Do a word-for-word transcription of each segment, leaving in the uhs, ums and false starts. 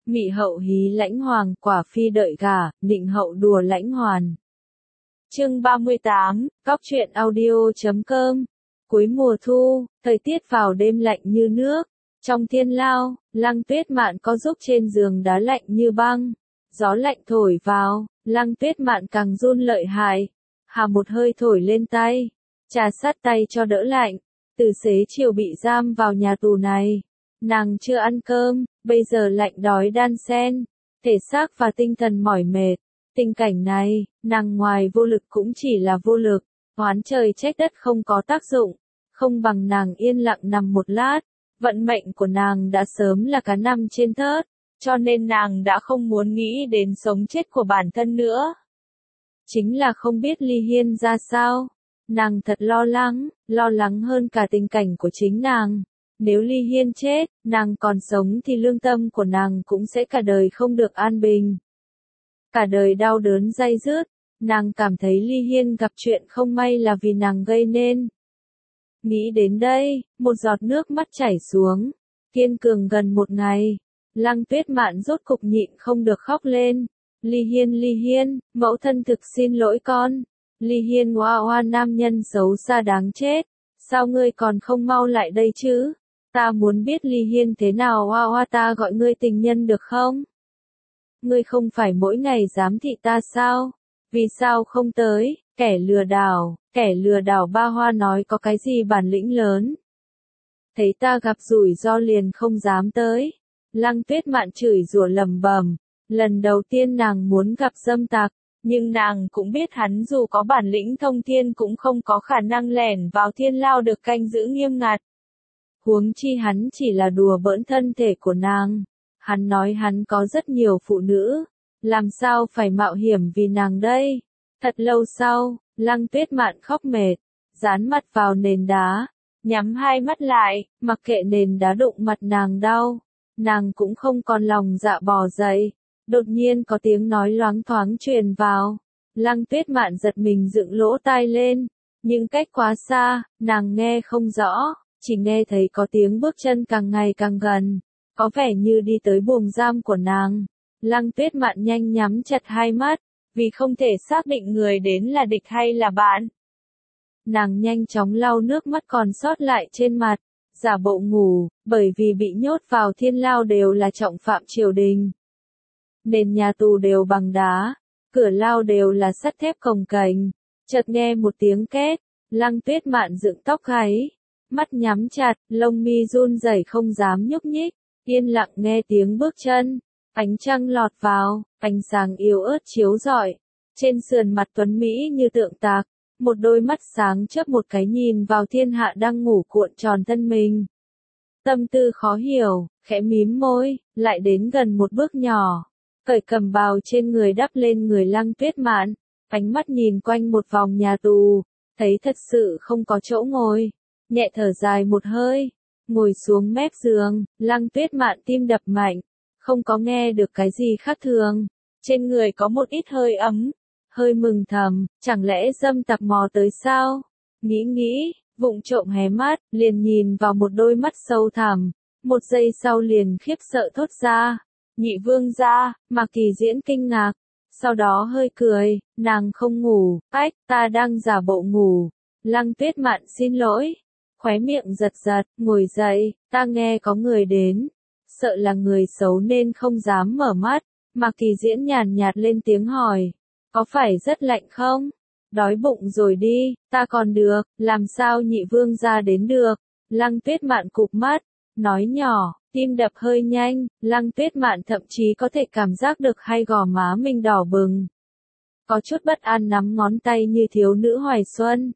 Mị hậu hí lãnh hoàng, quả phi đợi gả, nịnh hậu đùa lãnh hoàn. Chương ba mươi tám, Cóc truyện audio chấm com. Cuối mùa thu, thời tiết vào đêm lạnh như nước. Trong thiên lao, Lăng Tuyết Mạn có giúp trên giường đá lạnh như băng. Gió lạnh thổi vào, Lăng Tuyết Mạn càng run lợi hại. Hà một hơi thổi lên tay, trà sát tay cho đỡ lạnh. Từ xế chiều bị giam vào nhà tù này, nàng chưa ăn cơm, bây giờ lạnh đói đan xen, thể xác và tinh thần mỏi mệt. Tình cảnh này, nàng ngoài vô lực cũng chỉ là vô lực, oán trời trách đất không có tác dụng, không bằng nàng yên lặng nằm một lát. Vận mệnh của nàng đã sớm là cá nằm trên thớt, cho nên nàng đã không muốn nghĩ đến sống chết của bản thân nữa. Chính là không biết Ly Hiên ra sao. Nàng thật lo lắng, lo lắng hơn cả tình cảnh của chính nàng. Nếu Ly Hiên chết, nàng còn sống thì lương tâm của nàng cũng sẽ cả đời không được an bình. Cả đời đau đớn day dứt, nàng cảm thấy Ly Hiên gặp chuyện không may là vì nàng gây nên. Nghĩ đến đây, một giọt nước mắt chảy xuống. Kiên cường gần một ngày, Lăng Tuyết Mạn rốt cục nhịn không được khóc lên. Ly Hiên, Ly Hiên, mẫu thân thực xin lỗi con. Ly Hiên oa oa, nam nhân xấu xa đáng chết. Sao ngươi còn không mau lại đây chứ? Ta muốn biết Ly Hiên thế nào, oa oa, ta gọi ngươi tình nhân được không? Ngươi không phải mỗi ngày giám thị ta sao? Vì sao không tới? Kẻ lừa đảo, kẻ lừa đảo, ba hoa nói có cái gì bản lĩnh lớn. Thấy ta gặp rủi ro liền không dám tới. Lăng Tuyết Mạn chửi rủa lầm bầm. Lần đầu tiên nàng muốn gặp dâm tặc, nhưng nàng cũng biết hắn dù có bản lĩnh thông thiên cũng không có khả năng lẻn vào thiên lao được canh giữ nghiêm ngặt. Huống chi hắn chỉ là đùa bỡn thân thể của nàng. Hắn nói hắn có rất nhiều phụ nữ, làm sao phải mạo hiểm vì nàng đây? Thật lâu sau, Lăng Tuyết Mạn khóc mệt, dán mặt vào nền đá, nhắm hai mắt lại, mặc kệ nền đá đụng mặt nàng đau. Nàng cũng không còn lòng dạ bò dậy. Đột nhiên có tiếng nói loáng thoáng truyền vào. Lăng Tuyết Mạn giật mình dựng lỗ tai lên, nhưng cách quá xa, nàng nghe không rõ, chỉ nghe thấy có tiếng bước chân càng ngày càng gần, có vẻ như đi tới buồng giam của nàng. Lăng Tuyết Mạn nhanh nhắm chặt hai mắt, vì không thể xác định người đến là địch hay là bạn. Nàng nhanh chóng lau nước mắt còn sót lại trên mặt, giả bộ ngủ, bởi vì bị nhốt vào thiên lao đều là trọng phạm triều đình. Nền nhà tù đều bằng đá, cửa lao đều là sắt thép cồng kềnh. Chợt nghe một tiếng két, Lăng Tuyết Mạn dựng tóc gáy, mắt nhắm chặt, lông mi run rẩy không dám nhúc nhích, yên lặng nghe tiếng bước chân. Ánh trăng lọt vào, ánh sáng yếu ớt chiếu rọi, trên sườn mặt tuấn mỹ như tượng tạc, một đôi mắt sáng chớp một cái nhìn vào thiên hạ đang ngủ cuộn tròn thân mình. Tâm tư khó hiểu, khẽ mím môi, lại đến gần một bước nhỏ, cởi cẩm bào trên người đắp lên người Lăng Tuyết Mạn, ánh mắt nhìn quanh một vòng nhà tù, thấy thật sự không có chỗ ngồi, nhẹ thở dài một hơi, ngồi xuống mép giường. Lăng Tuyết Mạn tim đập mạnh, không có nghe được cái gì khác thường, trên người có một ít hơi ấm, hơi mừng thầm, chẳng lẽ dâm tặc mò tới sao? Nghĩ nghĩ, vụng trộm hé mắt, liền nhìn vào một đôi mắt sâu thẳm, một giây sau liền khiếp sợ thốt ra. Nhị vương gia. Mạc Kỳ Diễn kinh ngạc, sau đó hơi cười, nàng không ngủ, ách, ta đang giả bộ ngủ. Lăng Tuyết Mạn xin lỗi, khóe miệng giật giật, ngồi dậy, ta nghe có người đến, sợ là người xấu nên không dám mở mắt. Mạc Kỳ Diễn nhàn nhạt lên tiếng hỏi, có phải rất lạnh không? Đói bụng rồi đi, ta còn được, làm sao nhị vương gia đến được? Lăng Tuyết Mạn cụp mắt, nói nhỏ, tim đập hơi nhanh. Lăng Tuyết Mạn thậm chí có thể cảm giác được hai gò má mình đỏ bừng. Có chút bất an nắm ngón tay như thiếu nữ hoài xuân.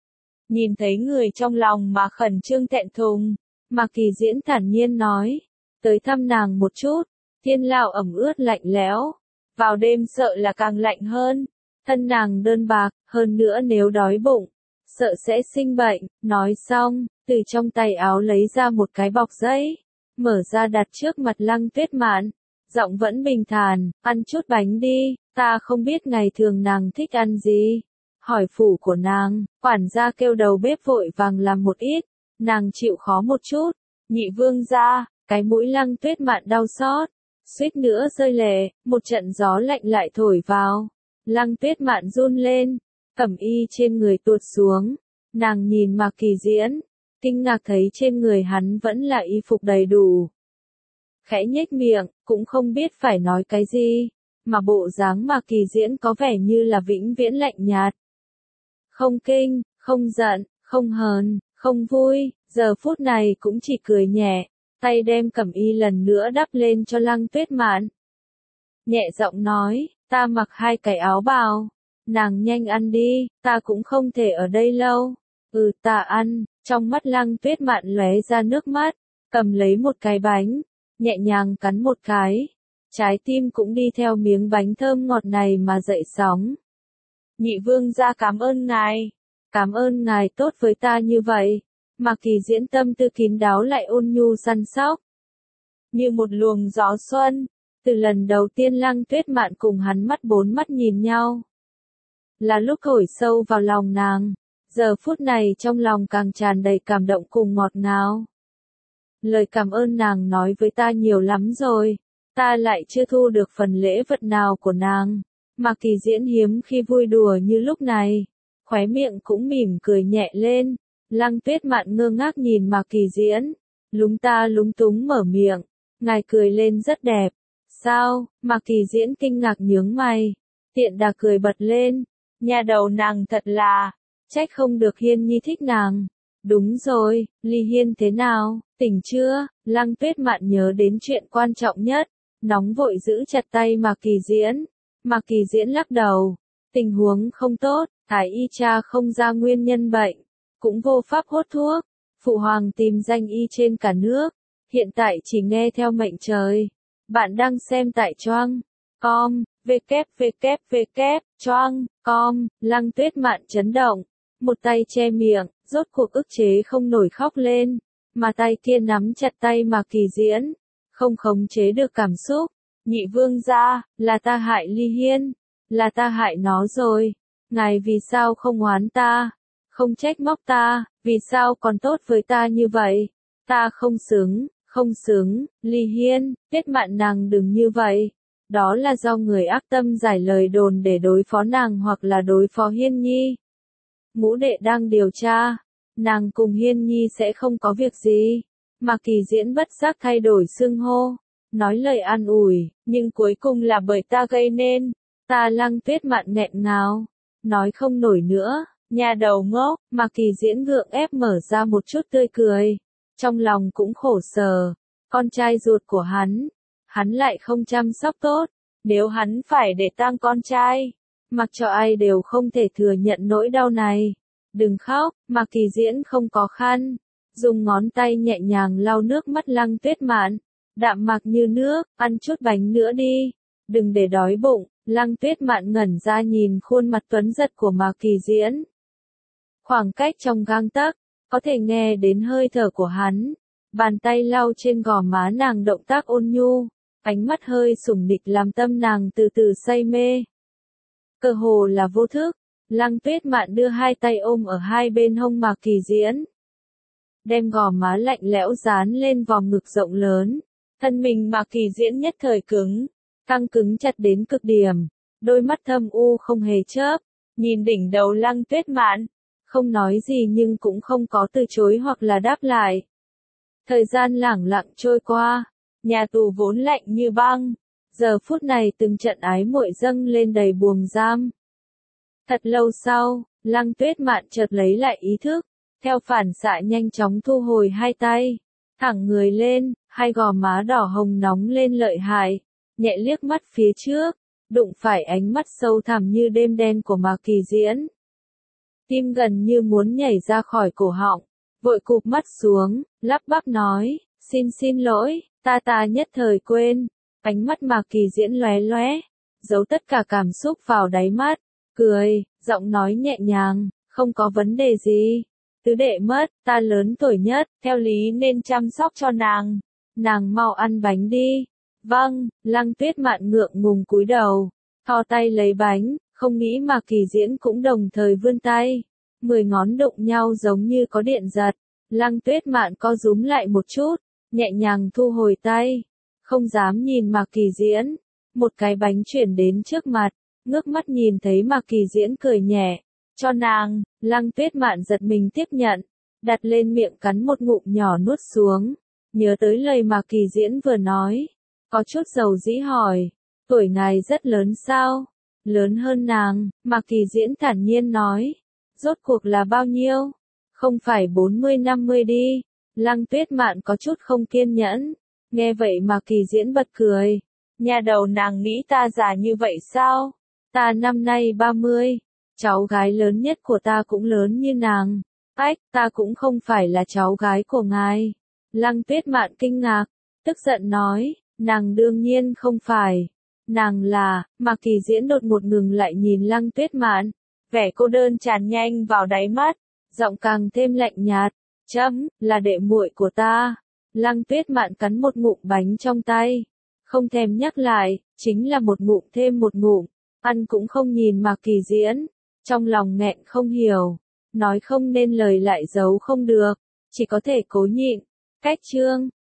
Nhìn thấy người trong lòng mà khẩn trương thẹn thùng, Mạc Kỳ Diễn thản nhiên nói, tới thăm nàng một chút. Thiên lao ẩm ướt lạnh lẽo, vào đêm sợ là càng lạnh hơn. Thân nàng đơn bạc, hơn nữa nếu đói bụng, sợ sẽ sinh bệnh. Nói xong, từ trong tay áo lấy ra một cái bọc giấy, mở ra đặt trước mặt Lăng Tuyết Mạn, giọng vẫn bình thản, ăn chút bánh đi, ta không biết ngày thường nàng thích ăn gì. Hỏi phủ của nàng, quản gia kêu đầu bếp vội vàng làm một ít, nàng chịu khó một chút. Nhị vương gia. Cái mũi Lăng Tuyết Mạn đau xót, suýt nữa rơi lệ, một trận gió lạnh lại thổi vào. Lăng Tuyết Mạn run lên, cẩm y trên người tuột xuống, nàng nhìn Mạc Kỳ Diễn, kinh ngạc thấy trên người hắn vẫn là y phục đầy đủ. Khẽ nhếch miệng, cũng không biết phải nói cái gì, mà bộ dáng Mạc Kỳ Diễn có vẻ như là vĩnh viễn lạnh nhạt. Không kinh, không giận, không hờn, không vui, giờ phút này cũng chỉ cười nhẹ, tay đem cẩm y lần nữa đắp lên cho Lăng Tuyết Mạn. Nhẹ giọng nói, ta mặc hai cái áo bào, nàng nhanh ăn đi, ta cũng không thể ở đây lâu. Ừ ta ăn, trong mắt Lăng Tuyết Mạn lóe ra nước mắt, cầm lấy một cái bánh, nhẹ nhàng cắn một cái, trái tim cũng đi theo miếng bánh thơm ngọt này mà dậy sóng. Nhị vương gia cảm ơn ngài, cảm ơn ngài tốt với ta như vậy. Mạc Kỳ Diễn tâm tư kín đáo lại ôn nhu săn sóc, như một luồng gió xuân. Từ lần đầu tiên Lăng Tuyết Mạn cùng hắn mắt bốn mắt nhìn nhau, là lúc thổi sâu vào lòng nàng, giờ phút này trong lòng càng tràn đầy cảm động cùng ngọt ngào. Lời cảm ơn nàng nói với ta nhiều lắm rồi, ta lại chưa thu được phần lễ vật nào của nàng. Mạc Kỳ Diễn hiếm khi vui đùa như lúc này, khóe miệng cũng mỉm cười nhẹ lên. Lăng Tuyết Mạn ngơ ngác nhìn Mạc Kỳ Diễn, lúng ta lúng túng mở miệng, ngài cười lên rất đẹp. Sao? Mạc Kỳ Diễn kinh ngạc nhướng mày, tiện đà cười bật lên, nhà đầu nàng thật là, trách không được Hiên Nhi thích nàng. Đúng rồi, Ly Hiên thế nào, tỉnh chưa? Lăng Tuyết Mạn nhớ đến chuyện quan trọng nhất, nóng vội giữ chặt tay Mạc Kỳ Diễn. Mạc Kỳ Diễn lắc đầu, tình huống không tốt, thái y tra không ra nguyên nhân bệnh, cũng vô pháp hốt thuốc, phụ hoàng tìm danh y trên cả nước, hiện tại chỉ nghe theo mệnh trời. Bạn đang xem tại choang com, www, choang com, Lăng Tuyết Mạn chấn động, một tay che miệng, rốt cuộc ức chế không nổi khóc lên, mà tay kia nắm chặt tay Mạc Kỳ Diễn, không khống chế được cảm xúc. Nhị vương gia, là ta hại Ly Hiên, là ta hại nó rồi, ngài vì sao không oán ta, không trách móc ta, vì sao còn tốt với ta như vậy, ta không xứng. Không xứng, Ly Hiên, Tuyết Mạn nàng đừng như vậy. Đó là do người ác tâm giải lời đồn để đối phó nàng hoặc là đối phó Hiên Nhi. Ngũ đệ đang điều tra, nàng cùng Hiên Nhi sẽ không có việc gì. Mạc Kỳ Diễn bất giác thay đổi xưng hô, nói lời an ủi, nhưng cuối cùng là bởi ta gây nên. Ta Lăng Tuyết Mạn nghẹn ngào, nói không nổi nữa, nhà đầu ngốc. Mạc Kỳ Diễn gượng ép mở ra một chút tươi cười. Trong lòng cũng khổ sở, con trai ruột của hắn, hắn lại không chăm sóc tốt, nếu hắn phải để tang con trai, mặc cho ai đều không thể thừa nhận nỗi đau này. Đừng khóc, Mạc Kỳ Diễn không có khăn, dùng ngón tay nhẹ nhàng lau nước mắt Lăng Tuyết Mạn, đạm mạc như nước, ăn chút bánh nữa đi, đừng để đói bụng. Lăng Tuyết Mạn ngẩn ra nhìn khuôn mặt tuấn giật của Mạc Kỳ Diễn. Khoảng cách trong gang tấc, có thể nghe đến hơi thở của hắn, bàn tay lau trên gò má nàng động tác ôn nhu, ánh mắt hơi sủng nịch làm tâm nàng từ từ say mê. Cơ hồ là vô thức, Lăng Tuyết Mạn đưa hai tay ôm ở hai bên hông Mạc Kỳ Diễn, đem gò má lạnh lẽo dán lên vòng ngực rộng lớn, thân mình Mạc Kỳ Diễn nhất thời cứng, căng cứng chặt đến cực điểm, đôi mắt thâm u không hề chớp, nhìn đỉnh đầu Lăng Tuyết Mạn. Không nói gì nhưng cũng không có từ chối hoặc là đáp lại. Thời gian lẳng lặng trôi qua, nhà tù vốn lạnh như băng, giờ phút này từng trận ái muội dâng lên đầy buồng giam. Thật lâu sau, Lăng Tuyết Mạn chợt lấy lại ý thức, theo phản xạ nhanh chóng thu hồi hai tay, thẳng người lên, hai gò má đỏ hồng nóng lên lợi hại, nhẹ liếc mắt phía trước, đụng phải ánh mắt sâu thẳm như đêm đen của Mạc Kỳ Diễn. Tim gần như muốn nhảy ra khỏi cổ họng, vội cụp mắt xuống, lắp bắp nói, xin xin lỗi, ta ta nhất thời quên. Ánh mắt Mạc Kỳ Diễn lóe lóe, giấu tất cả cảm xúc vào đáy mắt, cười, giọng nói nhẹ nhàng, không có vấn đề gì. Tứ đệ mất, ta lớn tuổi nhất, theo lý nên chăm sóc cho nàng. Nàng mau ăn bánh đi. Vâng, Lăng Tuyết Mạn ngượng ngùng cúi đầu, thò tay lấy bánh. Không nghĩ Mạc Kỳ Diễn cũng đồng thời vươn tay, mười ngón đụng nhau giống như có điện giật. Lăng Tuyết Mạn co rúm lại một chút, nhẹ nhàng thu hồi tay, không dám nhìn Mạc Kỳ Diễn. Một cái bánh chuyển đến trước mặt, ngước mắt nhìn thấy Mạc Kỳ Diễn cười nhẹ, cho nàng. Lăng Tuyết Mạn giật mình tiếp nhận, đặt lên miệng cắn một ngụm nhỏ nuốt xuống, nhớ tới lời Mạc Kỳ Diễn vừa nói, có chút dầu dĩ hỏi, tuổi ngài rất lớn sao? Lớn hơn nàng, Mạc Kỳ Diễn thản nhiên nói, rốt cuộc là bao nhiêu? Không phải bốn mươi năm mươi đi. Lăng Tuyết Mạn có chút không kiên nhẫn, nghe vậy Mạc Kỳ Diễn bật cười, nhà đầu nàng nghĩ ta già như vậy sao? Ta năm nay ba mươi, cháu gái lớn nhất của ta cũng lớn như nàng. Ách, ta cũng không phải là cháu gái của ngài. Lăng Tuyết Mạn kinh ngạc, tức giận nói, nàng đương nhiên không phải. Nàng là, Mạc Kỳ Diễn đột ngột ngừng lại nhìn Lăng Tuyết Mạn, vẻ cô đơn tràn nhanh vào đáy mắt, giọng càng thêm lạnh nhạt, chấm, là đệ muội của ta. Lăng Tuyết Mạn cắn một ngụm bánh trong tay, không thèm nhắc lại, chính là một ngụm thêm một ngụm, ăn cũng không nhìn Mạc Kỳ Diễn, trong lòng nghẹn không hiểu, nói không nên lời lại giấu không được, chỉ có thể cố nhịn. Cách chương